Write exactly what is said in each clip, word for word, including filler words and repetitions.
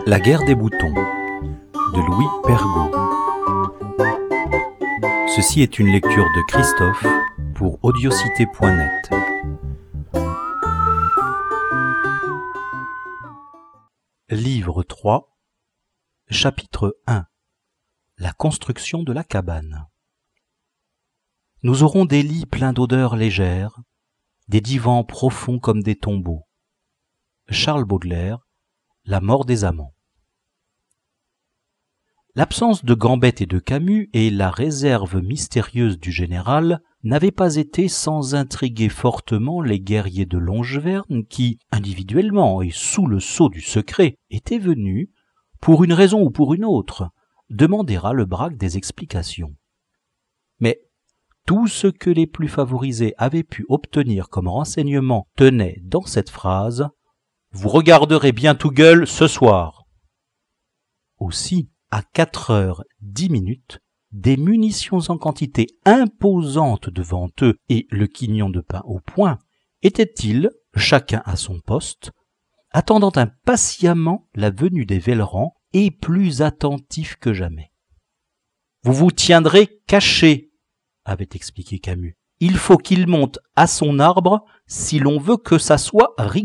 La guerre des boutons de Louis Pergaud. Ceci est une lecture de Christophe pour audiocité point net. Livre trois, chapitre un. La construction de la cabane. Nous aurons des lits pleins d'odeurs légères, des divans profonds comme des tombeaux. Charles Baudelaire, La mort des amants. L'absence de Gambette et de Camus et la réserve mystérieuse du général n'avaient pas été sans intriguer fortement les guerriers de Longeverne qui, individuellement et sous le sceau du secret, étaient venus, pour une raison ou pour une autre, demander à Lebraque des explications. Mais tout ce que les plus favorisés avaient pu obtenir comme renseignement tenait dans cette phrase « Vous regarderez bien tout gueule ce soir ». Aussi, à quatre heures dix minutes, des munitions en quantité imposante devant eux et le quignon de pain au poing, étaient-ils, chacun à son poste, attendant impatiemment la venue des Vellerand et plus attentifs que jamais. « Vous vous tiendrez cachés », avait expliqué Camus. « Il faut qu'il monte à son arbre si l'on veut que ça soit rigolo. »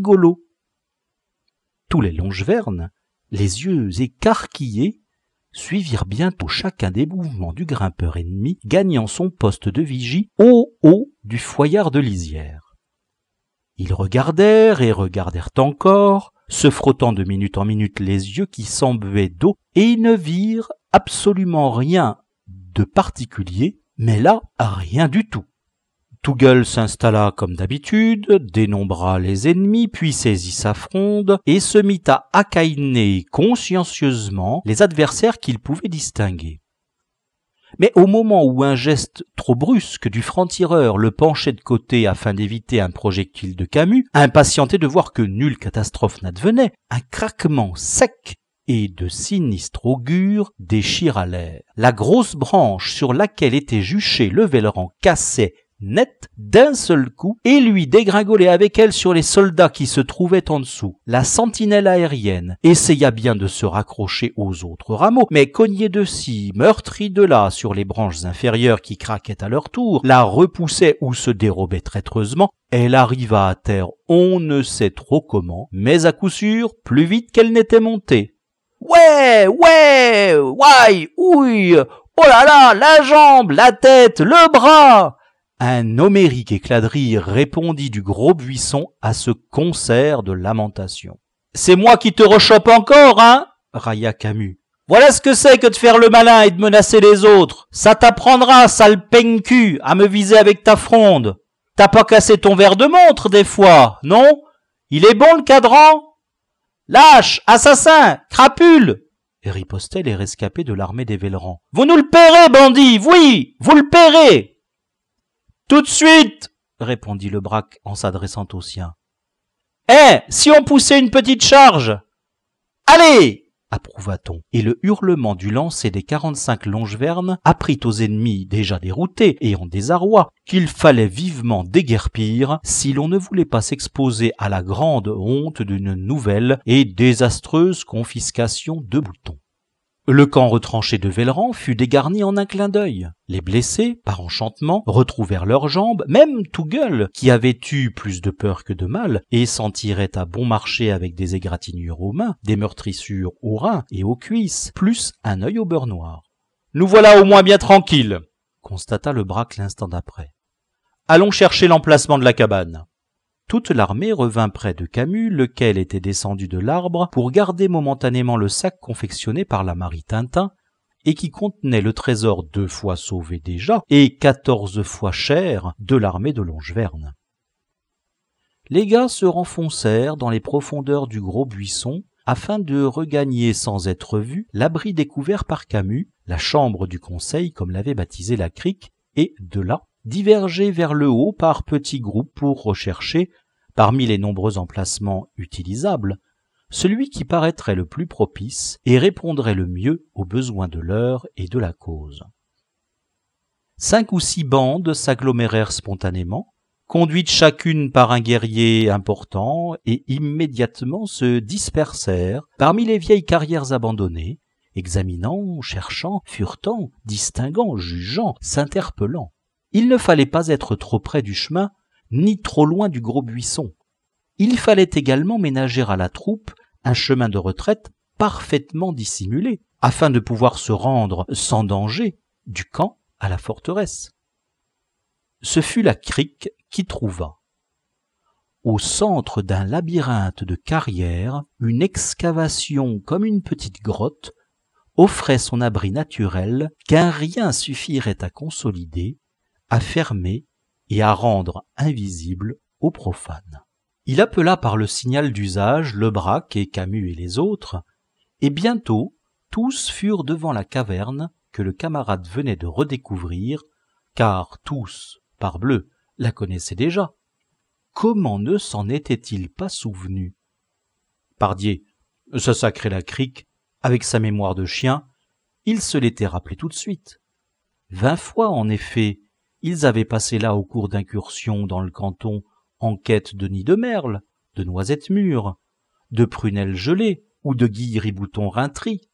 Tous les Longeverne, les yeux écarquillés, suivirent bientôt chacun des mouvements du grimpeur ennemi, gagnant son poste de vigie au haut du foyard de lisière. Ils regardèrent et regardèrent encore, se frottant de minute en minute les yeux qui s'embuaient d'eau, et ils ne virent absolument rien de particulier, mais là, rien du tout. Tougueul s'installa comme d'habitude, dénombra les ennemis, puis saisit sa fronde et se mit à accaïner consciencieusement les adversaires qu'il pouvait distinguer. Mais au moment où un geste trop brusque du franc-tireur le penchait de côté afin d'éviter un projectile de Camus, impatienté de voir que nulle catastrophe n'advenait, un craquement sec et de sinistre augure déchira l'air. La grosse branche sur laquelle était juché le Vellerand cassait net d'un seul coup et lui dégringolait avec elle sur les soldats qui se trouvaient en dessous. La sentinelle aérienne essaya bien de se raccrocher aux autres rameaux, mais cognée de ci, meurtrie de là sur les branches inférieures qui craquaient à leur tour, la repoussait ou se dérobait traîtreusement. Elle arriva à terre on ne sait trop comment, mais à coup sûr plus vite qu'elle n'était montée. « Ouais, ouais, ouais, ouille, oh là là, la jambe, la tête, le bras !» Un homérique éclat de rire répondit du gros buisson à ce concert de lamentations. « C'est moi qui te rechoppe encore, hein ?» railla Camus. « Voilà ce que c'est que de faire le malin et de menacer les autres. Ça t'apprendra, sale peigne-cul, à me viser avec ta fronde. T'as pas cassé ton verre de montre, des fois, non? Il est bon, le cadran? Lâche, assassin, crapule !» ripostaient les rescapés de l'armée des Vellerand. « Vous nous le paierez, bandits, oui, vous le paierez !» « Tout de suite !» répondit Lebraque en s'adressant aux siens. « Eh, si on poussait une petite charge !»« Allez !» approuva-t-on, et le hurlement du lancer des quarante-cinq Longeverne apprit aux ennemis déjà déroutés et en désarroi qu'il fallait vivement déguerpir si l'on ne voulait pas s'exposer à la grande honte d'une nouvelle et désastreuse confiscation de boutons. Le camp retranché de Vellerand fut dégarni en un clin d'œil. Les blessés, par enchantement, retrouvèrent leurs jambes, même Tougueul, qui avait eu plus de peur que de mal, et s'en tirait à bon marché avec des égratignures aux mains, des meurtrissures aux reins et aux cuisses, plus un œil au beurre noir. « Nous voilà au moins bien tranquilles », constata Lebraque l'instant d'après. « Allons chercher l'emplacement de la cabane. » Toute l'armée revint près de Camus, lequel était descendu de l'arbre pour garder momentanément le sac confectionné par la Marie Tintin et qui contenait le trésor deux fois sauvé déjà et quatorze fois cher de l'armée de Longeverne. Les gars se renfoncèrent dans les profondeurs du gros buisson afin de regagner sans être vus l'abri découvert par Camus, la chambre du conseil comme l'avait baptisé la crique, et de là diverger vers le haut par petits groupes pour rechercher, parmi les nombreux emplacements utilisables, celui qui paraîtrait le plus propice et répondrait le mieux aux besoins de l'heure et de la cause. Cinq ou six bandes s'agglomérèrent spontanément, conduites chacune par un guerrier important, et immédiatement se dispersèrent parmi les vieilles carrières abandonnées, examinant, cherchant, furetant, distinguant, jugeant, s'interpellant. Il ne fallait pas être trop près du chemin, ni trop loin du gros buisson. Il fallait également ménager à la troupe un chemin de retraite parfaitement dissimulé, afin de pouvoir se rendre sans danger du camp à la forteresse. Ce fut la crique qui trouva, au centre d'un labyrinthe de carrières, une excavation comme une petite grotte, offrait son abri naturel qu'un rien suffirait à consolider, à fermer et à rendre invisible aux profanes. Il appela par le signal d'usage Lebrac et Camus et les autres, et bientôt tous furent devant la caverne que le camarade venait de redécouvrir, car tous, parbleu, la connaissaient déjà. Comment ne s'en était-il pas souvenu? Pardié, ce sacré la crique, avec sa mémoire de chien, il se l'était rappelé tout de suite. Vingt fois, en effet, ils avaient passé là au cours d'incursions dans le canton en quête de nids de merle, de noisettes mûres, de prunelles gelées ou de guilles-riboutons rintris.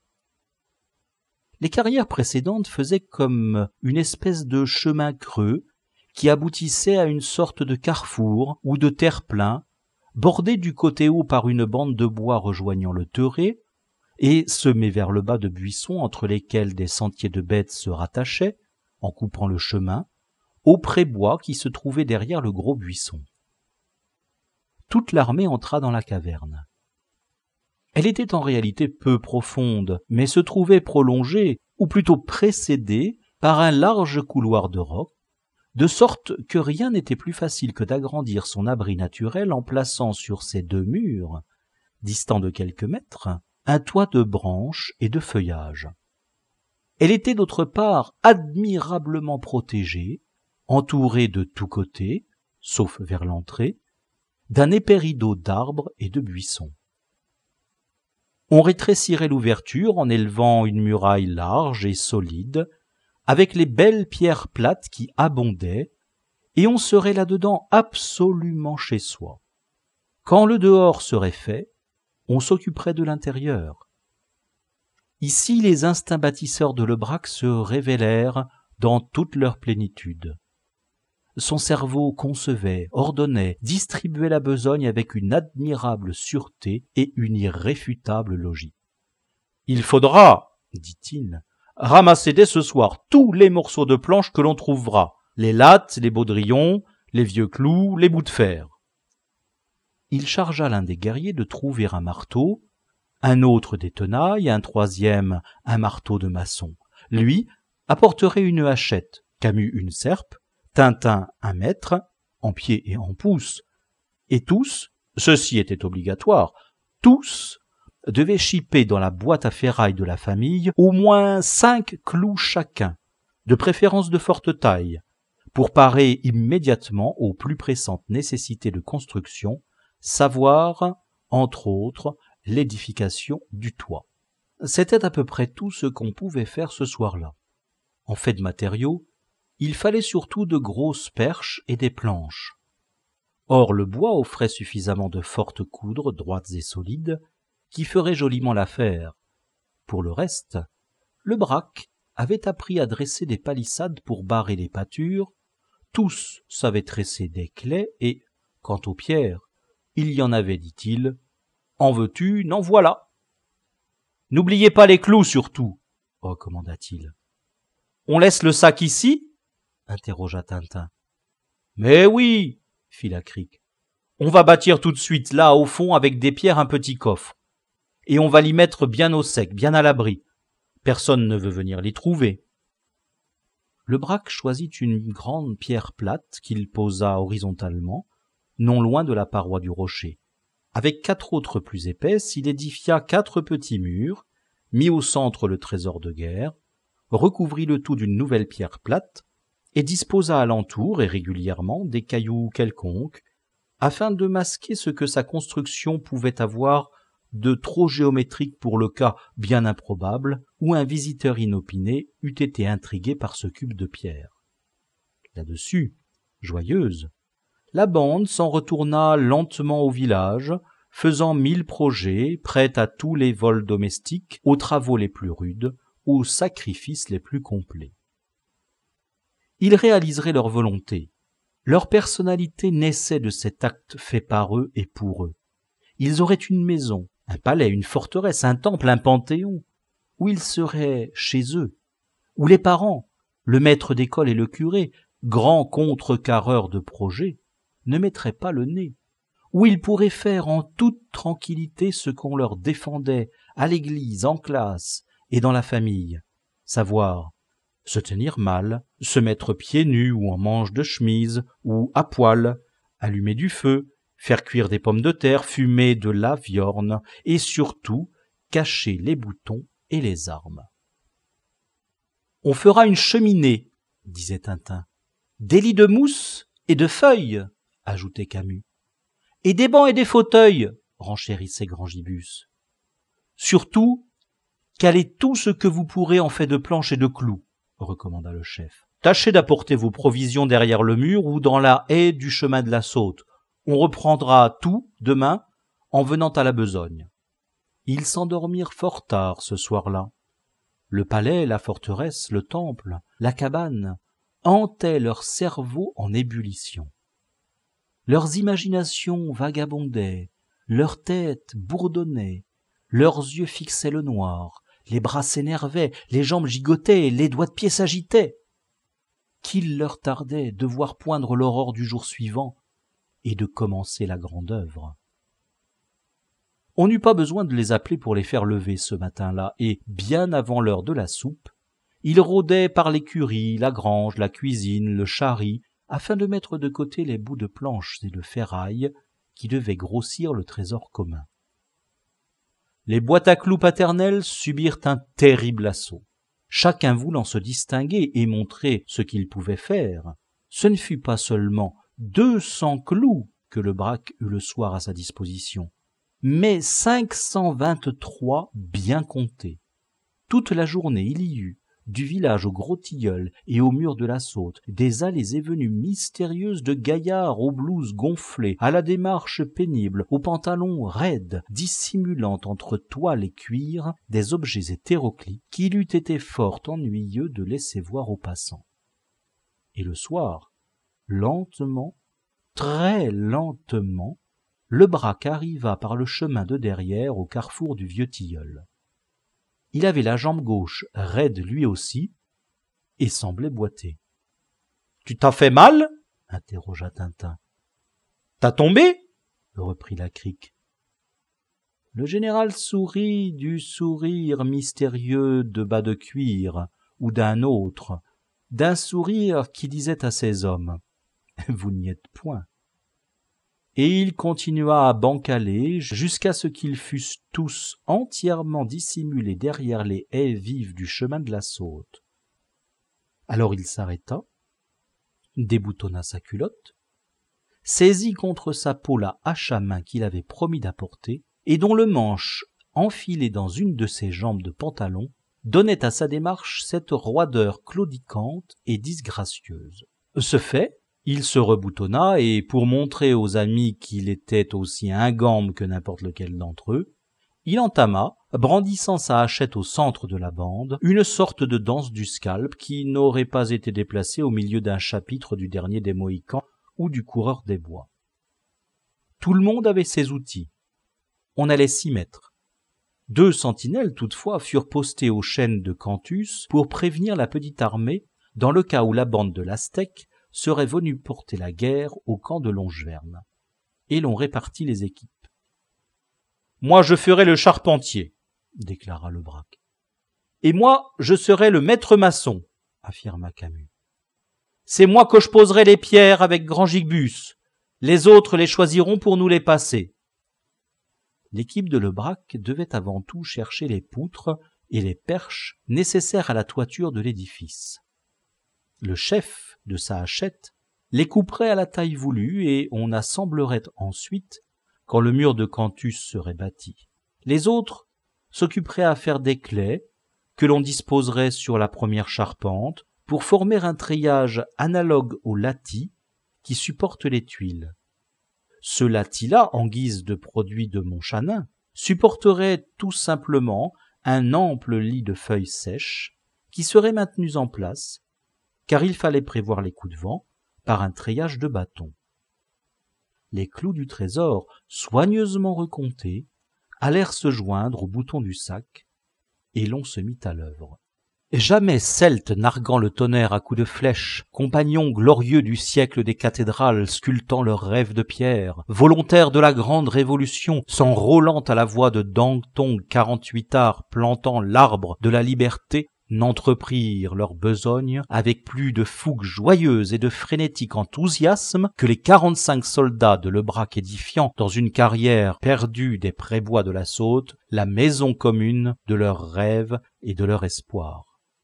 Les carrières précédentes faisaient comme une espèce de chemin creux qui aboutissait à une sorte de carrefour ou de terre-plein, bordé du côté haut par une bande de bois rejoignant le terré, et semé vers le bas de buissons entre lesquels des sentiers de bêtes se rattachaient, en coupant le chemin, au prébois qui se trouvait derrière le gros buisson. Toute l'armée entra dans la caverne. Elle était en réalité peu profonde, mais se trouvait prolongée, ou plutôt précédée, par un large couloir de roc, de sorte que rien n'était plus facile que d'agrandir son abri naturel en plaçant sur ces deux murs, distants de quelques mètres, un toit de branches et de feuillage. Elle était d'autre part admirablement protégée, entourée de tous côtés, sauf vers l'entrée, d'un épais rideau d'arbres et de buissons. On rétrécirait l'ouverture en élevant une muraille large et solide, avec les belles pierres plates qui abondaient, et on serait là-dedans absolument chez soi. Quand le dehors serait fait, on s'occuperait de l'intérieur. Ici, les instincts bâtisseurs de Lebrac se révélèrent dans toute leur plénitude. Son cerveau concevait, ordonnait, distribuait la besogne avec une admirable sûreté et une irréfutable logique. « Il faudra, dit-il, ramasser dès ce soir tous les morceaux de planches que l'on trouvera, les lattes, les baudrillons, les vieux clous, les bouts de fer. » Il chargea l'un des guerriers de trouver un marteau, un autre des tenailles, un troisième un marteau de maçon. Lui apporterait une hachette, Camus une serpe, Tintin un mètre, en pied et en pouce, et tous, ceci était obligatoire, tous devaient chipper dans la boîte à ferraille de la famille au moins cinq clous chacun, de préférence de forte taille, pour parer immédiatement aux plus pressantes nécessités de construction, savoir, entre autres, l'édification du toit. C'était à peu près tout ce qu'on pouvait faire ce soir-là. En fait de matériaux, il fallait surtout de grosses perches et des planches. Or le bois offrait suffisamment de fortes coudres, droites et solides, qui feraient joliment l'affaire. Pour le reste, Lebrac avait appris à dresser des palissades pour barrer les pâtures, tous savaient tresser des claies et, quant aux pierres, il y en avait, dit-il, en veux-tu, n'en voilà. N'oubliez pas les clous surtout, recommanda-t-il. On laisse le sac ici? Interrogea Tintin. Mais oui, fit la crique. On va bâtir tout de suite là au fond avec des pierres un petit coffre. Et on va l'y mettre bien au sec, bien à l'abri. Personne ne veut venir l'y trouver. Lebrac choisit une grande pierre plate qu'il posa horizontalement, non loin de la paroi du rocher. Avec quatre autres plus épaisses, il édifia quatre petits murs, mit au centre le trésor de guerre, recouvrit le tout d'une nouvelle pierre plate, et disposa alentour et régulièrement des cailloux quelconques, afin de masquer ce que sa construction pouvait avoir de trop géométrique pour le cas bien improbable où un visiteur inopiné eût été intrigué par ce cube de pierre. Là-dessus, joyeuse, La bande s'en retourna lentement au village, faisant mille projets, prête à tous les vols domestiques, aux travaux les plus rudes, aux sacrifices les plus complets. Ils réaliseraient leur volonté. Leur personnalité naissait de cet acte fait par eux et pour eux. Ils auraient une maison, un palais, une forteresse, un temple, un panthéon, où ils seraient chez eux, où les parents, le maître d'école et le curé, grands contrecarreurs de projets, ne mettraient pas le nez, où ils pourraient faire en toute tranquillité ce qu'on leur défendait à l'église, en classe et dans la famille, savoir se tenir mal, se mettre pieds nus ou en manches de chemise ou à poil, allumer du feu, faire cuire des pommes de terre, fumer de la viorne et surtout cacher les boutons et les armes. « On fera une cheminée, » disait Tintin. « Des lits de mousse et de feuilles, » ajoutait Camus. « Et des bancs et des fauteuils, » renchérissait Grangibus. « Surtout, calez tout ce que vous pourrez en fait de planches et de clous, » recommanda le chef. « Tâchez d'apporter vos provisions derrière le mur ou dans la haie du chemin de la Saute. On reprendra tout demain en venant à la besogne. » Ils s'endormirent fort tard ce soir-là. Le palais, la forteresse, le temple, la cabane hantaient leur cerveau en ébullition. Leurs imaginations vagabondaient, leurs têtes bourdonnaient, leurs yeux fixaient le noir, les bras s'énervaient, les jambes gigotaient, les doigts de pied s'agitaient. Qu'il leur tardait de voir poindre l'aurore du jour suivant et de commencer la grande œuvre. On n'eut pas besoin de les appeler pour les faire lever ce matin-là, et, bien avant l'heure de la soupe, ils rôdaient par l'écurie, la grange, la cuisine, le charri, afin de mettre de côté les bouts de planches et de ferraille qui devaient grossir le trésor commun. Les boîtes à clous paternelles subirent un terrible assaut. Chacun voulant se distinguer et montrer ce qu'il pouvait faire, ce ne fut pas seulement deux cents clous que le Braque eut le soir à sa disposition, mais cinq cent vingt-trois bien comptés. Toute la journée, il y eut, du village au Gros Tilleul et au mur de la Saute, des allées et venues mystérieuses de gaillards aux blouses gonflées, à la démarche pénible, aux pantalons raides, dissimulant entre toile et cuir des objets hétéroclites qu'il eût été fort ennuyeux de laisser voir aux passants. Et le soir, lentement, très lentement, le Braque arriva par le chemin de derrière au carrefour du Vieux Tilleul. Il avait la jambe gauche raide lui aussi et semblait boiter. « Tu t'as fait mal ?» interrogea Tintin. « T'as tombé ?» reprit la Crique. Le général sourit du sourire mystérieux de bas de cuir ou d'un autre, d'un sourire qui disait à ses hommes « Vous n'y êtes point ». Et il continua à bancaler jusqu'à ce qu'ils fussent tous entièrement dissimulés derrière les haies vives du chemin de la Saute. Alors il s'arrêta, déboutonna sa culotte, saisit contre sa peau la hache à main qu'il avait promis d'apporter et dont le manche, enfilé dans une de ses jambes de pantalon, donnait à sa démarche cette roideur claudicante et disgracieuse. Ce fait, il se reboutonna et, pour montrer aux amis qu'il était aussi ingambe que n'importe lequel d'entre eux, il entama, brandissant sa hachette au centre de la bande, une sorte de danse du scalp qui n'aurait pas été déplacée au milieu d'un chapitre du dernier des Mohicans ou du Coureur des Bois. Tout le monde avait ses outils. On allait s'y mettre. Deux sentinelles, toutefois, furent postées aux chênes de Cantus pour prévenir la petite armée dans le cas où la bande de l'Aztèque serait venue porter la guerre au camp de Longeverne. Et l'on répartit les équipes. « Moi, je ferai le charpentier, » déclara le Braque. « Et moi, je serai le maître maçon, » affirma Camus. « C'est moi que je poserai les pierres avec Grangibus. Les autres les choisiront pour nous les passer. » L'équipe de Lebraque devait avant tout chercher les poutres et les perches nécessaires à la toiture de l'édifice. Le chef de sa hachette les couperait à la taille voulue et on assemblerait ensuite quand le mur de Cantus serait bâti. Les autres s'occuperaient à faire des claies que l'on disposerait sur la première charpente pour former un treillage analogue au latis qui supportent les tuiles. Ce latis-là, en guise de produit de Montchanin, supporterait tout simplement un ample lit de feuilles sèches qui seraient maintenus en place, car il fallait prévoir les coups de vent par un treillage de bâtons. Les clous du trésor, soigneusement recomptés, allèrent se joindre au bouton du sac, et l'on se mit à l'œuvre. Jamais celte narguant le tonnerre à coups de flèche, compagnons glorieux du siècle des cathédrales sculptant leurs rêves de pierre, volontaires de la grande révolution, s'enrôlant à la voix de Danton quarante-huitard plantant l'arbre de la liberté, n'entreprirent leur besogne avec plus de fougue joyeuse et de frénétique enthousiasme que les quarante-cinq soldats de Lebrac édifiant dans une carrière perdue des prébois de la Saute la maison commune de leurs rêves et de leur espoir.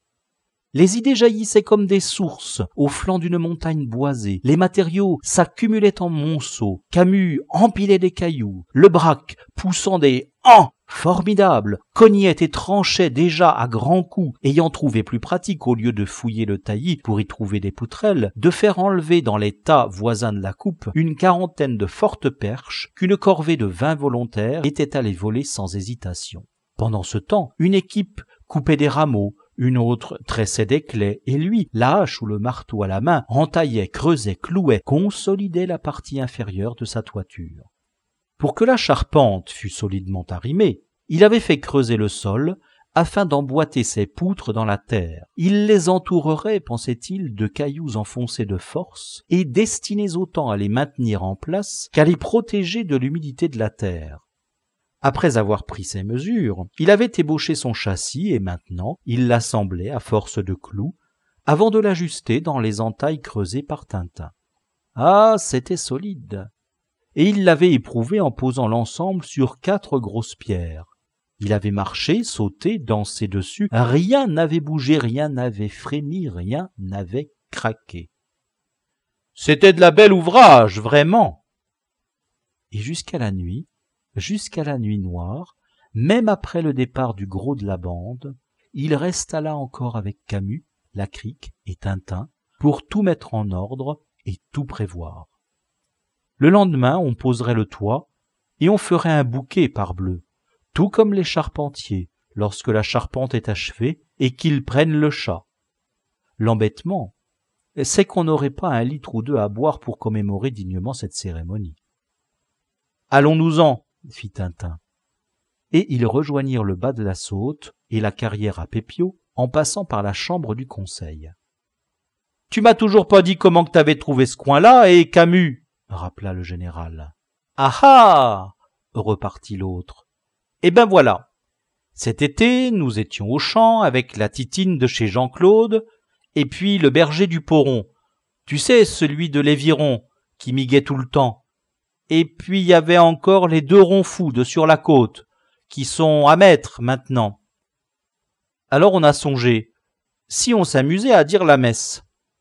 Les idées jaillissaient comme des sources au flanc d'une montagne boisée. Les matériaux s'accumulaient en monceaux. Camus empilait des cailloux. Lebrac, poussant des « han » formidables, cognait et tranchait déjà à grands coups, ayant trouvé plus pratique, au lieu de fouiller le taillis pour y trouver des poutrelles, de faire enlever dans les tas voisins de la coupe une quarantaine de fortes perches qu'une corvée de vingt volontaires était allée voler sans hésitation. Pendant ce temps, une équipe coupait des rameaux, une autre tressait des claies, et lui, la hache ou le marteau à la main, entaillait, creusait, clouait, consolidait la partie inférieure de sa toiture. Pour que la charpente fût solidement arrimée, il avait fait creuser le sol afin d'emboîter ses poutres dans la terre. Il les entourerait, pensait-il, de cailloux enfoncés de force et destinés autant à les maintenir en place qu'à les protéger de l'humidité de la terre. Après avoir pris ses mesures, il avait ébauché son châssis et maintenant il l'assemblait à force de clous avant de l'ajuster dans les entailles creusées par Tintin. Ah, c'était solide! Et il l'avait éprouvé en posant l'ensemble sur quatre grosses pierres. Il avait marché, sauté, dansé dessus, rien n'avait bougé, rien n'avait frémi, rien n'avait craqué. C'était de la belle ouvrage, vraiment! Et jusqu'à la nuit, jusqu'à la nuit noire, même après le départ du gros de la bande, il resta là encore avec Camus, Lacrique et Tintin pour tout mettre en ordre et tout prévoir. Le lendemain, on poserait le toit et on ferait un bouquet parbleu, tout comme les charpentiers, lorsque la charpente est achevée et qu'ils prennent le chat. L'embêtement, c'est qu'on n'aurait pas un litre ou deux à boire pour commémorer dignement cette cérémonie. « Allons-nous-en » fit Tintin. Et ils rejoignirent le bas de la Saute et la carrière à Pépiot en passant par la chambre du conseil. « Tu m'as toujours pas dit comment que t'avais trouvé ce coin-là, et Camus ?» rappela le général. « Ah ah !» repartit l'autre. « Eh ben voilà. Cet été, nous étions au champ avec la titine de chez Jean-Claude et puis le berger du Poron. Tu sais, celui de l'Éviron, qui miguait tout le temps. Et puis il y avait encore les deux ronds-fous de sur la côte, qui sont à mettre maintenant. Alors on a songé, si on s'amusait à dire la messe.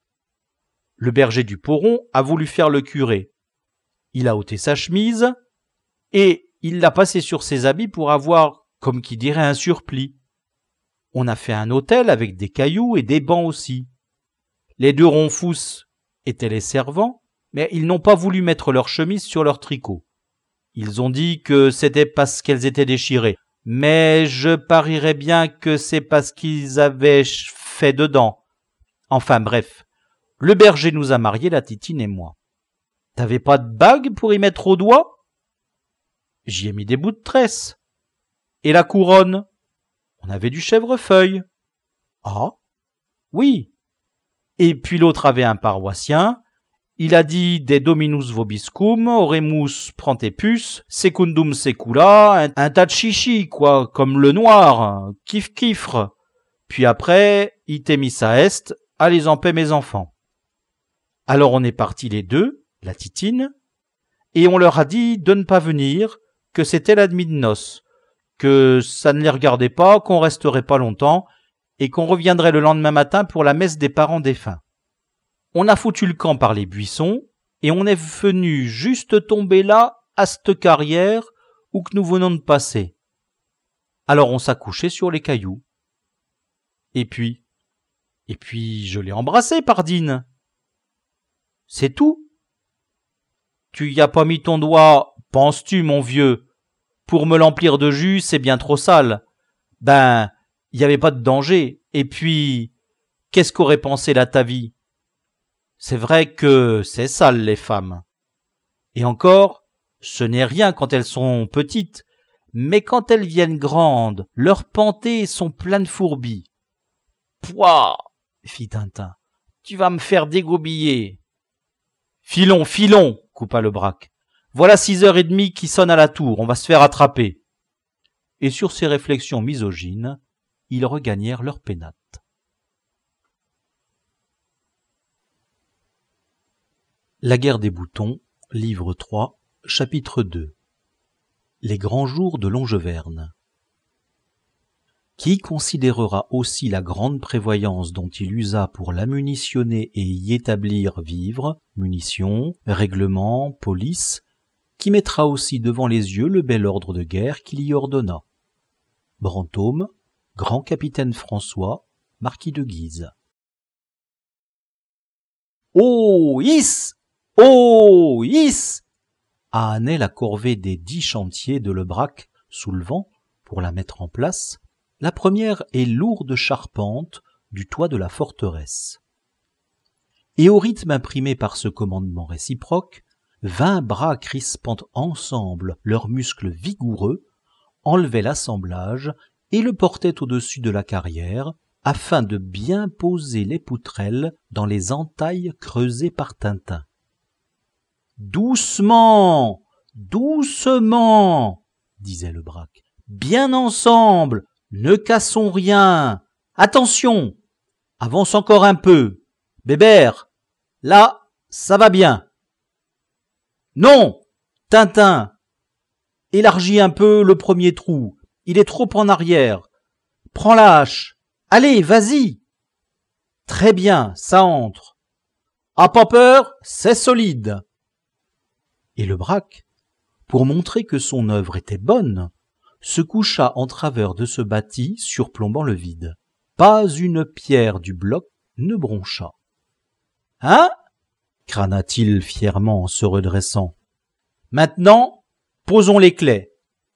Le berger du Poron a voulu faire le curé. Il a ôté sa chemise et il l'a passé sur ses habits pour avoir, comme qui dirait, un surplis. On a fait un autel avec des cailloux et des bancs aussi. Les deux ronds-fous étaient les servants, mais ils n'ont pas voulu mettre leurs chemises sur leurs tricots. Ils ont dit que c'était parce qu'elles étaient déchirées, mais je parierais bien que c'est parce qu'ils avaient fait dedans. Enfin bref, le berger nous a mariés, la Titine et moi. T'avais pas de bague pour y mettre au doigt ? J'y ai mis des bouts de tresse. Et la couronne ? On avait du chèvrefeuille. Ah ? Oui. Et puis l'autre avait un paroissien. Il a dit de dominus vobiscum, oremus prantepus, secundum secula, un, un tas de chichi, quoi, comme le noir, kif kifre. Puis après, itemissa est, allez en paix mes enfants. Alors on est partis les deux, la Titine, et on leur a dit de ne pas venir, que c'était la nuit de noces, que ça ne les regardait pas, qu'on resterait pas longtemps, et qu'on reviendrait le lendemain matin pour la messe des parents défunts. On a foutu le camp par les buissons, et on est venu juste tomber là, à cette carrière, où que nous venons de passer. Alors on s'est couché sur les cailloux. Et puis, et puis je l'ai embrassé, pardine. C'est tout. Tu y as pas mis ton doigt, penses-tu, mon vieux? Pour me l'emplir de jus, c'est bien trop sale. Ben, il y avait pas de danger. Et puis, qu'est-ce qu'aurait pensé la Tavie? C'est vrai que c'est sale, les femmes. Et encore, ce n'est rien quand elles sont petites, mais quand elles viennent grandes, leurs pantées sont pleines de fourbis. Pouah, fit Tintin, tu vas me faire dégobiller. Filons, filons, coupa le Braque. Voilà six heures et demie qui sonnent à la tour, on va se faire attraper. Et sur ces réflexions misogynes, ils regagnèrent leur pénate. La guerre des boutons, livre trois, chapitre deux. Les grands jours de Longeverne. Qui considérera aussi la grande prévoyance dont il usa pour l'ammunitionner et y établir vivres, munitions, règlements, police, qui mettra aussi devant les yeux le bel ordre de guerre qu'il y ordonna. Brantôme, grand capitaine François, marquis de Guise. Oh, hisse! Oh, hisse! âhannait la corvée des dix chantiers de Lebraque, soulevant, pour la mettre en place, la première et lourde charpente du toit de la forteresse. Et au rythme imprimé par ce commandement réciproque, vingt bras crispant ensemble leurs muscles vigoureux, enlevaient l'assemblage et le portaient au-dessus de la carrière, afin de bien poser les poutrelles dans les entailles creusées par Tintin. « Doucement, doucement, disait le Braque, bien ensemble, ne cassons rien. Attention, avance encore un peu. Bébert, là, ça va bien. Non, Tintin, élargis un peu le premier trou, il est trop en arrière. Prends la hache, allez, vas-y. Très bien, ça entre. Ah, pas peur, c'est solide. Et le Braque, pour montrer que son œuvre était bonne, se coucha en travers de ce bâti surplombant le vide. Pas une pierre du bloc ne broncha. « Hein » crâna-t-il fièrement en se redressant. « Maintenant, posons les clés. »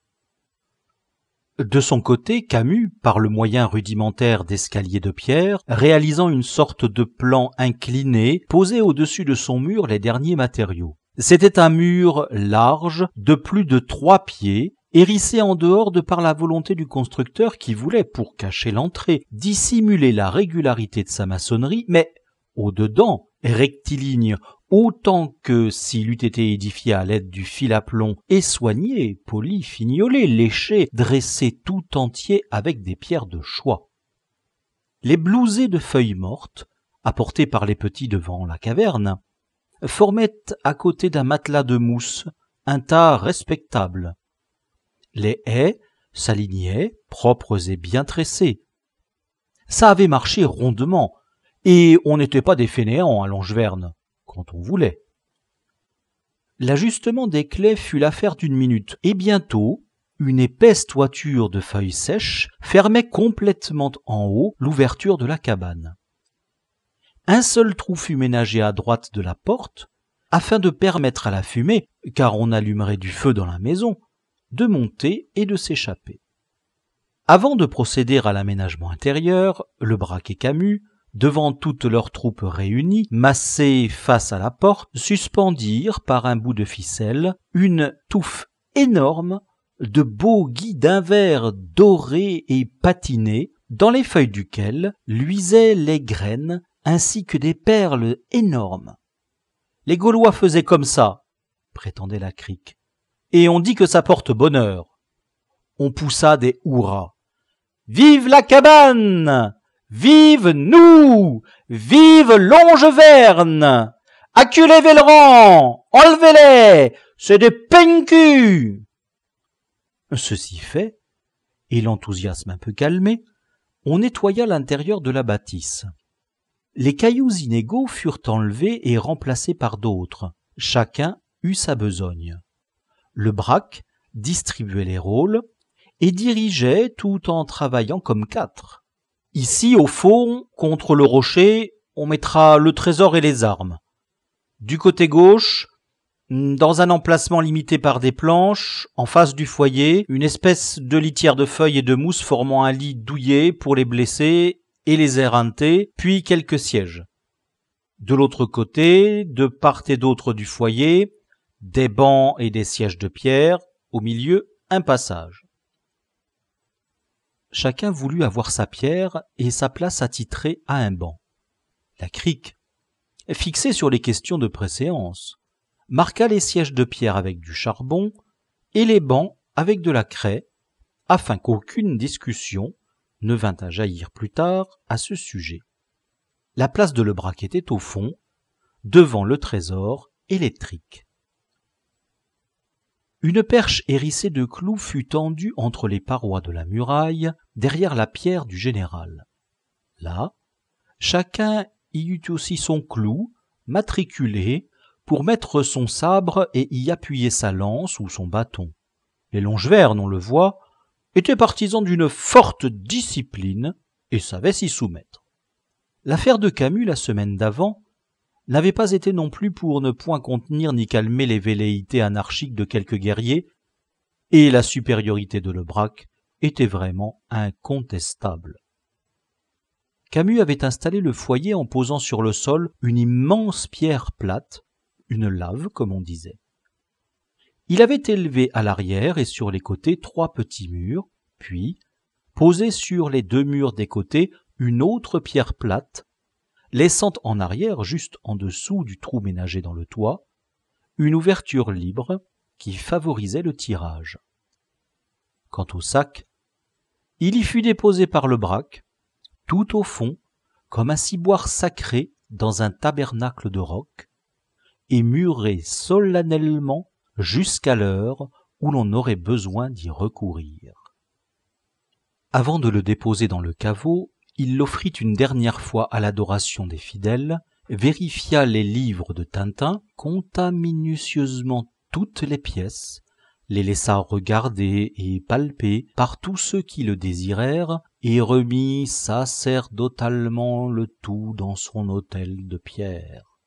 De son côté, Camus, par le moyen rudimentaire d'escaliers de pierre, réalisant une sorte de plan incliné, posait au-dessus de son mur les derniers matériaux. C'était un mur large de plus de trois pieds, hérissé en dehors de par la volonté du constructeur qui voulait, pour cacher l'entrée, dissimuler la régularité de sa maçonnerie, mais au-dedans, rectiligne, autant que s'il eût été édifié à l'aide du fil à plomb et soigné, poli, fignolé, léché, dressé tout entier avec des pierres de choix. Les blousées de feuilles mortes, apportées par les petits devant la caverne, formaient à côté d'un matelas de mousse un tas respectable. Les haies s'alignaient, propres et bien tressées. Ça avait marché rondement, et on n'était pas des fainéants à Longeverne, quand on voulait. L'ajustement des clés fut l'affaire d'une minute, et bientôt, une épaisse toiture de feuilles sèches fermait complètement en haut l'ouverture de la cabane. Un seul trou fut ménagé à droite de la porte, afin de permettre à la fumée, car on allumerait du feu dans la maison, de monter et de s'échapper. Avant de procéder à l'aménagement intérieur, le Braque et Camus, devant toutes leurs troupes réunies, massées face à la porte, suspendirent par un bout de ficelle une touffe énorme de beaux gui d'un vert doré et patiné, dans les feuilles duquel luisaient les graines ainsi que des perles énormes. Les Gaulois faisaient comme ça, prétendait la crique, et on dit que ça porte bonheur. On poussa des hurrahs. Vive la cabane! Vive nous! Vive Longeverne! Acculez Véleran! Enlevez-les! C'est des pencus! Ceci fait, et l'enthousiasme un peu calmé, on nettoya l'intérieur de la bâtisse. Les cailloux inégaux furent enlevés et remplacés par d'autres. Chacun eut sa besogne. Le Braque distribuait les rôles et dirigeait tout en travaillant comme quatre. Ici, au fond, contre le rocher, on mettra le trésor et les armes. Du côté gauche, Dans un emplacement limité par des planches, en face du foyer, une espèce de litière de feuilles et de mousse formant un lit douillet pour les blessés et les éreintés, puis quelques sièges. De l'autre côté, de part et d'autre du foyer, des bancs et des sièges de pierre, au milieu, un passage. Chacun voulut avoir sa pierre et sa place attitrée à un banc. La crique, fixée sur les questions de préséance, marqua les sièges de pierre avec du charbon et les bancs avec de la craie, afin qu'aucune discussion ne vînt à jaillir plus tard à ce sujet. La place de Lebrac était au fond, devant le trésor électrique. Une perche hérissée de clous fut tendue entre les parois de la muraille, derrière la pierre du général. Là, chacun y eut aussi son clou, matriculé, pour mettre son sabre et y appuyer sa lance ou son bâton. Les Longevernes, on le voit, étaient partisans d'une forte discipline et savaient s'y soumettre. L'affaire de Camus, la semaine d'avant, n'avait pas été non plus pour ne point contenir ni calmer les velléités anarchiques de quelques guerriers, et la supériorité de Lebrac était vraiment incontestable. Camus avait installé le foyer en posant sur le sol une immense pierre plate, une lave comme on disait. Il avait élevé à l'arrière et sur les côtés trois petits murs, puis posé sur les deux murs des côtés une autre pierre plate, laissant en arrière, juste en dessous du trou ménagé dans le toit, une ouverture libre qui favorisait le tirage. Quant au sac, il y fut déposé par Lebrac, tout au fond, comme un ciboire sacré dans un tabernacle de roc, et muré solennellement jusqu'à l'heure où l'on aurait besoin d'y recourir. Avant de le déposer dans le caveau, il l'offrit une dernière fois à l'adoration des fidèles, vérifia les livres de Tintin, compta minutieusement toutes les pièces, les laissa regarder et palper par tous ceux qui le désirèrent, et remit sacerdotalement le tout dans son autel de pierre.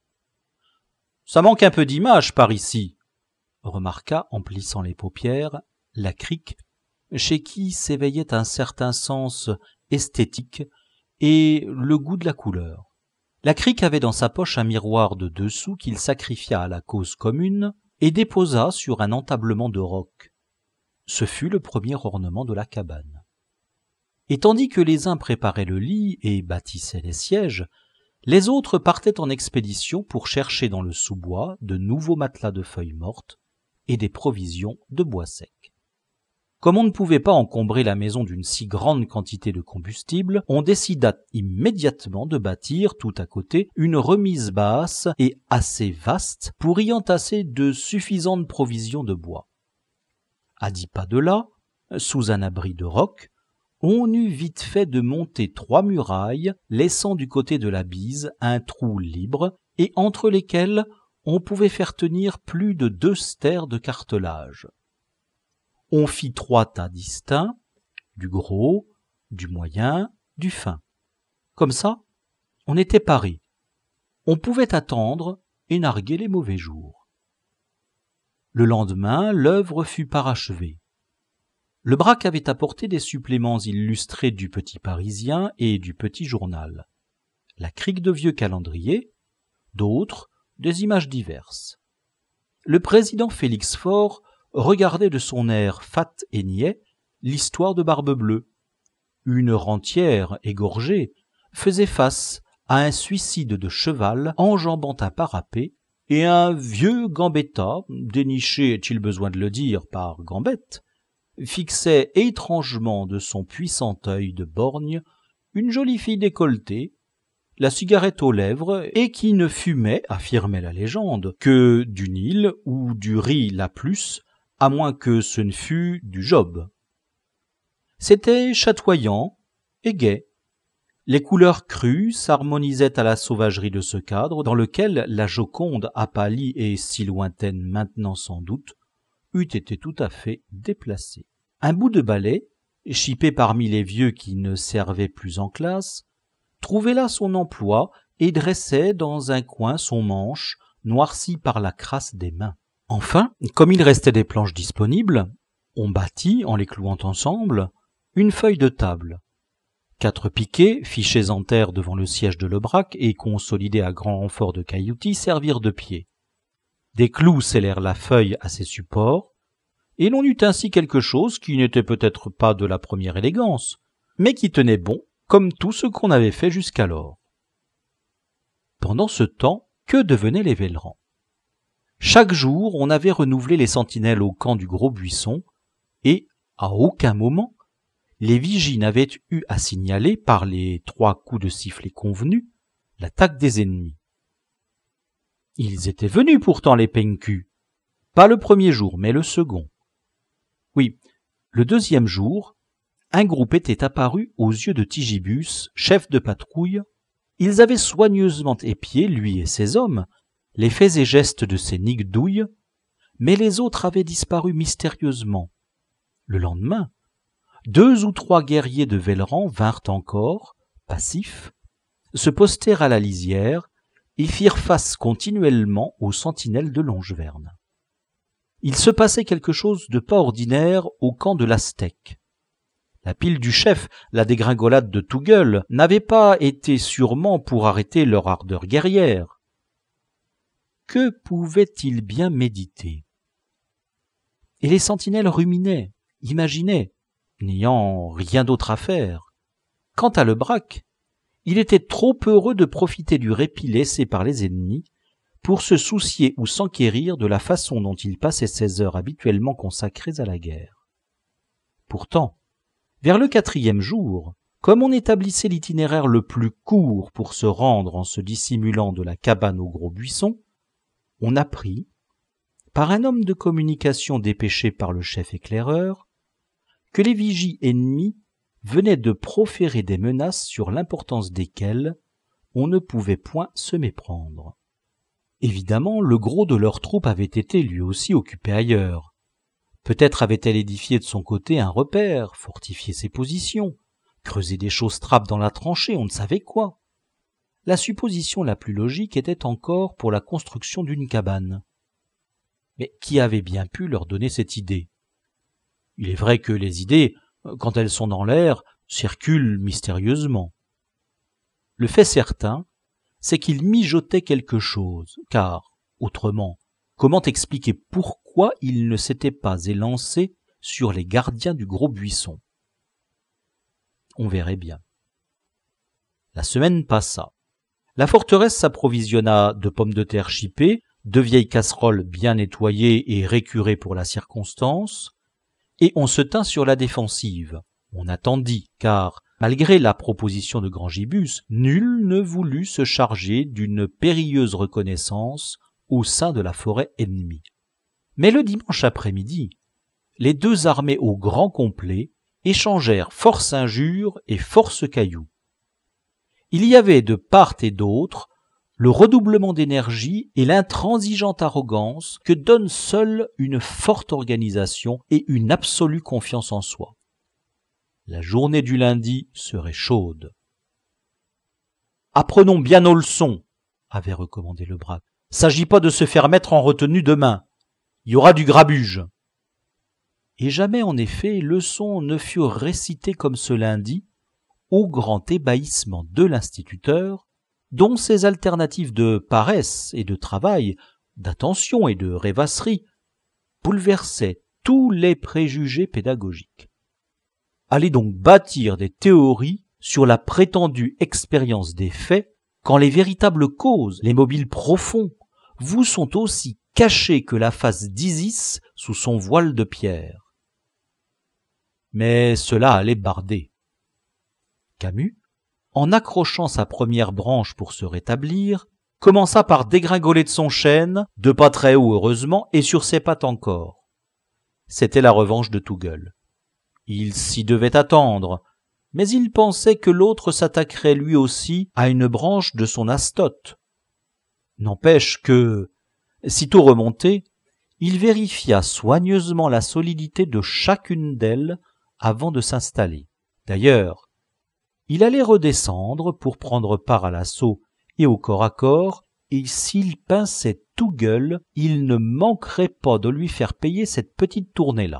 « Ça manque un peu d'image par ici », remarqua en plissant les paupières la crique, chez qui s'éveillait un certain sens esthétique et le goût de la couleur. La crique avait dans sa poche un miroir de deux sous qu'il sacrifia à la cause commune et déposa sur un entablement de roc. Ce fut le premier ornement de la cabane. Et tandis que les uns préparaient le lit et bâtissaient les sièges, les autres partaient en expédition pour chercher dans le sous-bois de nouveaux matelas de feuilles mortes et des provisions de bois sec. Comme on ne pouvait pas encombrer la maison d'une si grande quantité de combustible, on décida immédiatement de bâtir tout à côté une remise basse et assez vaste pour y entasser de suffisantes provisions de bois. À dix pas de là, sous un abri de roc, on eut vite fait de monter trois murailles, laissant du côté de la bise un trou libre et entre lesquels on pouvait faire tenir plus de deux stères de cartelage. On fit trois tas distincts, du gros, du moyen, du fin. Comme ça, on était paré. On pouvait attendre et narguer les mauvais jours. Le lendemain, l'œuvre fut parachevée. Lebrac avait apporté des suppléments illustrés du Petit Parisien et du Petit Journal, la crique de vieux calendrier, d'autres, des images diverses. Le président Félix Faure regardait de son air fat et niais l'histoire de Barbe-Bleue. Une rentière égorgée faisait face à un suicide de cheval enjambant un parapet et un vieux Gambetta, déniché, est-il besoin de le dire, par Gambette, fixait étrangement de son puissant œil de borgne une jolie fille décolletée, la cigarette aux lèvres, et qui ne fumait, affirmait la légende, que du Nil ou du riz la plus, à moins que ce ne fût du job. C'était chatoyant et gai. Les couleurs crues s'harmonisaient à la sauvagerie de ce cadre dans lequel la Joconde, apâlie et si lointaine maintenant sans doute, eût été tout à fait déplacée. Un bout de balai, chipé parmi les vieux qui ne servaient plus en classe, trouvait là son emploi et dressait dans un coin son manche, noircies par la crasse des mains. Enfin, comme il restait des planches disponibles, on bâtit, en les clouant ensemble, une feuille de table. Quatre piquets, fichés en terre devant le siège de Lebrac et consolidés à grand renfort de cailloutis, servirent de pied. Des clous scellèrent la feuille à ses supports, et l'on eut ainsi quelque chose qui n'était peut-être pas de la première élégance, mais qui tenait bon, comme tout ce qu'on avait fait jusqu'alors. Pendant ce temps, que devenaient les Vellerans? Chaque jour, on avait renouvelé les sentinelles au camp du Gros Buisson, et, à aucun moment, les vigies n'avaient eu à signaler, par les trois coups de sifflet convenus, l'attaque des ennemis. Ils étaient venus pourtant, les pencus, pas le premier jour, mais le second. Oui, le deuxième jour, un groupe était apparu aux yeux de Tigibus, chef de patrouille. Ils avaient soigneusement épié, lui et ses hommes, les faits et gestes de ces nigdouilles, mais les autres avaient disparu mystérieusement. Le lendemain, deux ou trois guerriers de Velleran vinrent encore, passifs, se postèrent à la lisière et firent face continuellement aux sentinelles de Longeverne. Il se passait quelque chose de pas ordinaire au camp de l'Aztèque. La pile du chef, la dégringolade de Tougueul, n'avait pas été sûrement pour arrêter leur ardeur guerrière. Que pouvaient-ils bien méditer? Et les sentinelles ruminaient, imaginaient, n'ayant rien d'autre à faire. Quant à Lebrac, il était trop heureux de profiter du répit laissé par les ennemis pour se soucier ou s'enquérir de la façon dont il passait ses heures habituellement consacrées à la guerre. Pourtant, vers le quatrième jour, comme on établissait l'itinéraire le plus court pour se rendre en se dissimulant de la cabane au Gros Buisson, on apprit, par un homme de communication dépêché par le chef éclaireur, que les vigies ennemies venaient de proférer des menaces sur l'importance desquelles on ne pouvait point se méprendre. Évidemment, le gros de leur troupe avait été lui aussi occupé ailleurs. Peut-être avait-elle édifié de son côté un repère, fortifié ses positions, creusé des choses trappes dans la tranchée, on ne savait quoi. La supposition la plus logique était encore pour la construction d'une cabane. Mais qui avait bien pu leur donner cette idée? Il est vrai que les idées, quand elles sont dans l'air, circulent mystérieusement. Le fait certain, c'est qu'ils mijotaient quelque chose, car, autrement, comment expliquer pourquoi ils ne s'étaient pas élancés sur les gardiens du Gros Buisson? On verrait bien. La semaine passa. La forteresse s'approvisionna de pommes de terre chipées, de vieilles casseroles bien nettoyées et récurées pour la circonstance, et on se tint sur la défensive. On attendit, car, malgré la proposition de Grangibus, nul ne voulut se charger d'une périlleuse reconnaissance au sein de la forêt ennemie. Mais le dimanche après-midi, les deux armées au grand complet échangèrent force injures et force cailloux. Il y avait de part et d'autre le redoublement d'énergie et l'intransigeante arrogance que donne seule une forte organisation et une absolue confiance en soi. La journée du lundi serait chaude. « Apprenons bien nos leçons », avait recommandé Lebrac. « S'agit pas de se faire mettre en retenue demain. Il y aura du grabuge. » Et jamais, en effet, leçons ne furent récitées comme ce lundi, au grand ébahissement de l'instituteur, dont ces alternatives de paresse et de travail, d'attention et de rêvasserie, bouleversaient tous les préjugés pédagogiques. Allez donc bâtir des théories sur la prétendue expérience des faits, quand les véritables causes, les mobiles profonds, vous sont aussi cachés que la face d'Isis sous son voile de pierre. Mais cela allait barder. Camus, en accrochant sa première branche pour se rétablir, commença par dégringoler de son chêne, de pas très haut heureusement, et sur ses pattes encore. C'était la revanche de Tougueul. Il s'y devait attendre, mais il pensait que l'autre s'attaquerait lui aussi à une branche de son astote. N'empêche que, sitôt remonté, il vérifia soigneusement la solidité de chacune d'elles avant de s'installer. D'ailleurs, il allait redescendre pour prendre part à l'assaut et au corps à corps, et s'il pinçait tout gueule, il ne manquerait pas de lui faire payer cette petite tournée-là.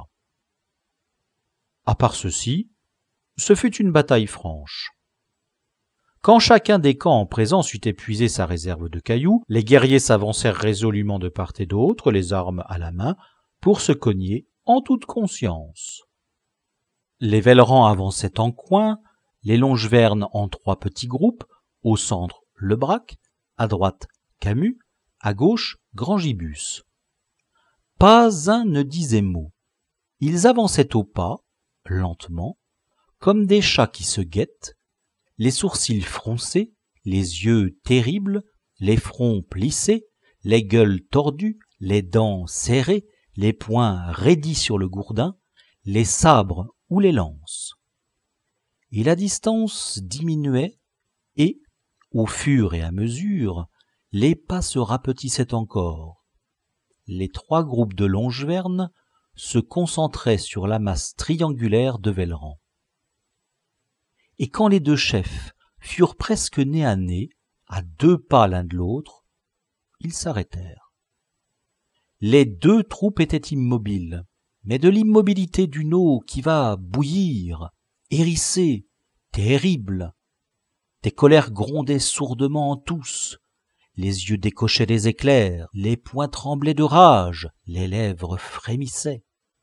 À part ceci, ce fut une bataille franche. Quand chacun des camps en présence eut épuisé sa réserve de cailloux, les guerriers s'avancèrent résolument de part et d'autre, les armes à la main, pour se cogner en toute conscience. Les Vellerans avançaient en coin, les Longevernes en trois petits groupes, au centre le Brac, à droite Camus, à gauche Grand Gibus. Pas un ne disait mot. Ils avançaient au pas, lentement, comme des chats qui se guettent, les sourcils froncés, les yeux terribles, les fronts plissés, les gueules tordues, les dents serrées, les poings raidis sur le gourdin, les sabres ou les lances. Et la distance diminuait, et, au fur et à mesure, les pas se rapetissaient encore. Les trois groupes de Longevernes se concentraient sur la masse triangulaire de Velleran. Et quand les deux chefs furent presque nez à nez, à deux pas l'un de l'autre, ils s'arrêtèrent. Les deux troupes étaient immobiles, mais de l'immobilité d'une eau qui va bouillir, hérissée, terrible. Des colères grondaient sourdement en tous, les yeux décochaient des éclairs, les poings tremblaient de rage, les lèvres frémissaient.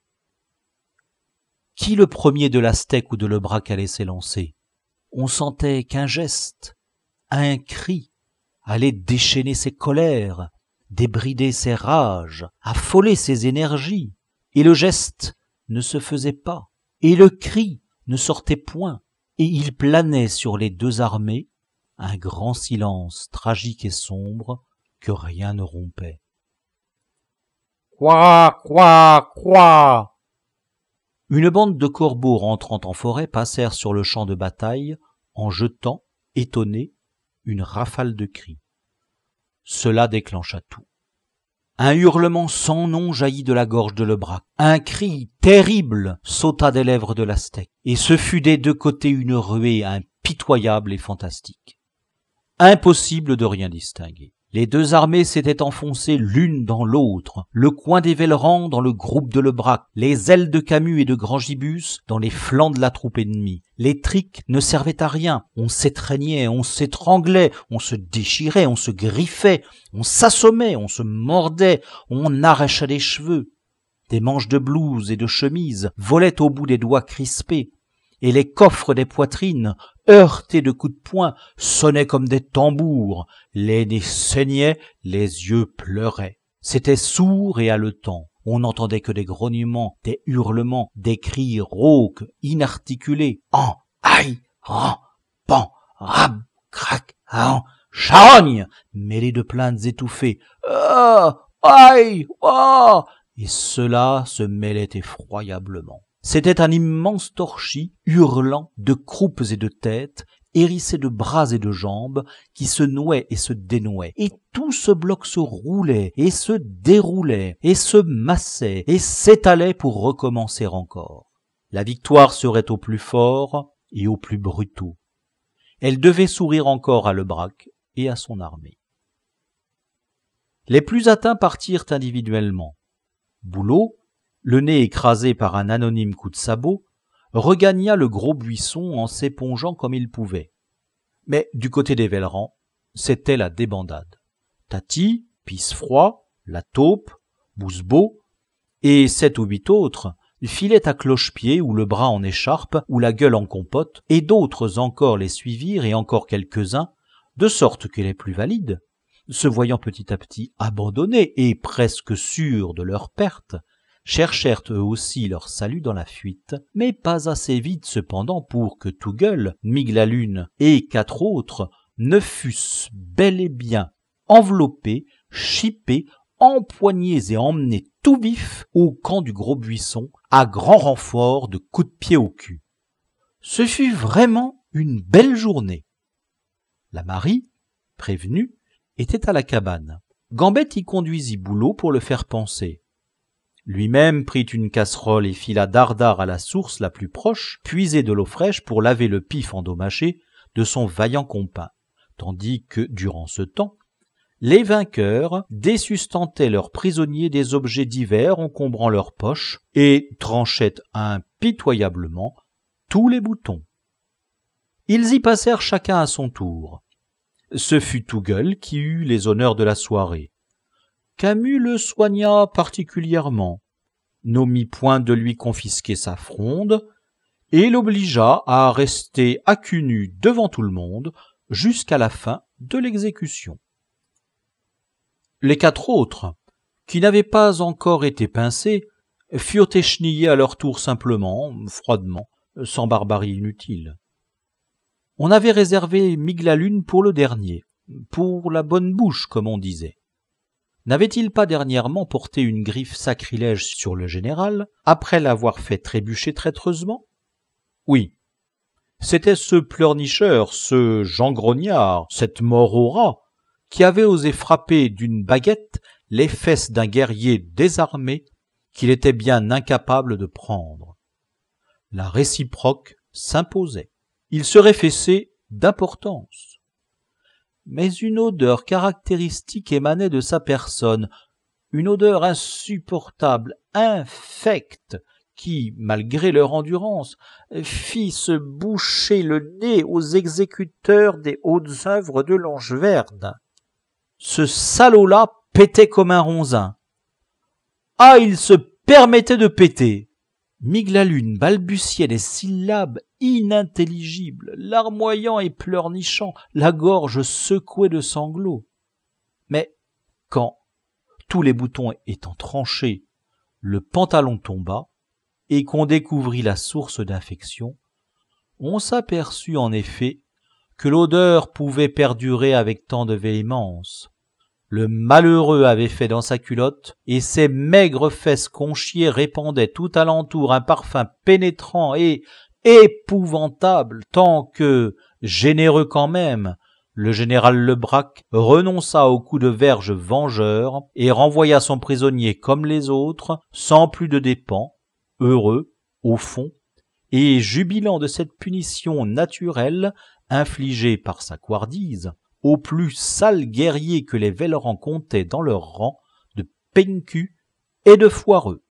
Qui le premier de l'Aztèque ou de Lebrac allait s'élancer? On sentait qu'un geste, un cri, allait déchaîner ses colères, débrider ses rages, affoler ses énergies. Et le geste ne se faisait pas, et le cri ne sortait point, et il planait sur les deux armées un grand silence tragique et sombre que rien ne rompait. Quoi, quoi, quoi! Une bande de corbeaux rentrant en forêt passèrent sur le champ de bataille en jetant, étonnés, une rafale de cris. Cela déclencha tout. Un hurlement sans nom jaillit de la gorge de Lebrac. Un cri terrible sauta des lèvres de l'Aztèque, et ce fut des deux côtés une ruée impitoyable et fantastique. Impossible de rien distinguer. Les deux armées s'étaient enfoncées l'une dans l'autre, le coin des Vellerans dans le groupe de Lebrac, les ailes de Camus et de Grand Gibus dans les flancs de la troupe ennemie. Les triques ne servaient à rien, on s'étreignait, on s'étranglait, on se déchirait, on se griffait, on s'assommait, on se mordait, on arrachait les cheveux. Des manches de blouse et de chemise volaient au bout des doigts crispés, et les coffres des poitrines, heurtés de coups de poing, sonnaient comme des tambours, les nez saignaient, les yeux pleuraient. C'était sourd et haletant. On n'entendait que des grognements, des hurlements, des cris rauques, inarticulés. An, aïe, ran, pan, rab, crac, an, charogne, mêlés de plaintes étouffées. Ah, aïe, ah, et cela se mêlait effroyablement. C'était un immense torchis, hurlant, de croupes et de têtes, hérissé de bras et de jambes, qui se nouait et se dénouait. Et tout ce bloc se roulait, et se déroulait, et se massait, et s'étalait pour recommencer encore. La victoire serait au plus fort et au plus brutaux. Elle devait sourire encore à Lebrac et à son armée. Les plus atteints partirent individuellement. Boulot, le nez écrasé par un anonyme coup de sabot, regagna le gros buisson en s'épongeant comme il pouvait. Mais du côté des Vellerans, c'était la débandade. Tati, Pissefroid, La Taupe, Bousbeau et sept ou huit autres filaient à cloche-pied ou le bras en écharpe ou la gueule en compote, et d'autres encore les suivirent et encore quelques-uns, de sorte que les plus valides, se voyant petit à petit abandonnés et presque sûrs de leur perte, cherchèrent eux aussi leur salut dans la fuite, mais pas assez vite cependant pour que Tougueul, Miglalune et quatre autres ne fussent bel et bien enveloppés, chippés, empoignés et emmenés tout vifs au camp du gros buisson, à grand renfort de coups de pied au cul. Ce fut vraiment une belle journée. La Marie, prévenue, était à la cabane. Gambette y conduisit Boulot pour le faire panser. Lui-même prit une casserole et fila dardard à la source la plus proche, puiser de l'eau fraîche pour laver le pif endommagé de son vaillant compagnon, tandis que, durant ce temps, les vainqueurs désustentaient leurs prisonniers des objets divers encombrant leurs poches et tranchaient impitoyablement tous les boutons. Ils y passèrent chacun à son tour. Ce fut Tougueul qui eut les honneurs de la soirée. Camus le soigna particulièrement, n'omit point de lui confisquer sa fronde, et l'obligea à rester à cul nu devant tout le monde jusqu'à la fin de l'exécution. Les quatre autres, qui n'avaient pas encore été pincés, furent échenillés à leur tour simplement, froidement, sans barbarie inutile. On avait réservé Miglalune pour le dernier, pour la bonne bouche, comme on disait. N'avait-il pas dernièrement porté une griffe sacrilège sur le général, après l'avoir fait trébucher traîtreusement? Oui, c'était ce pleurnicheur, ce Jean Grognard, cette mort au rat, qui avait osé frapper d'une baguette les fesses d'un guerrier désarmé qu'il était bien incapable de prendre. La réciproque s'imposait. Il serait fessé d'importance. Mais une odeur caractéristique émanait de sa personne, une odeur insupportable, infecte, qui, malgré leur endurance, fit se boucher le nez aux exécuteurs des hautes œuvres de Langeverne. Ce salaud-là pétait comme un ronzin. Ah, il se permettait de péter. Miglalune balbutiait des syllabes inintelligibles, larmoyant et pleurnichant, la gorge secouée de sanglots. Mais quand, tous les boutons étant tranchés, le pantalon tomba, et qu'on découvrit la source d'infection, on s'aperçut en effet que l'odeur pouvait perdurer avec tant de véhémence. Le malheureux avait fait dans sa culotte, et ses maigres fesses conchiées répandaient tout alentour un parfum pénétrant et épouvantable, tant que, généreux quand même, le général Lebrac renonça au coup de verge vengeur et renvoya son prisonnier comme les autres, sans plus de dépens, heureux, au fond, et jubilant de cette punition naturelle infligée par sa couardise aux plus sales guerriers que les Vellerans comptaient dans leur rang de pencus et de foireux.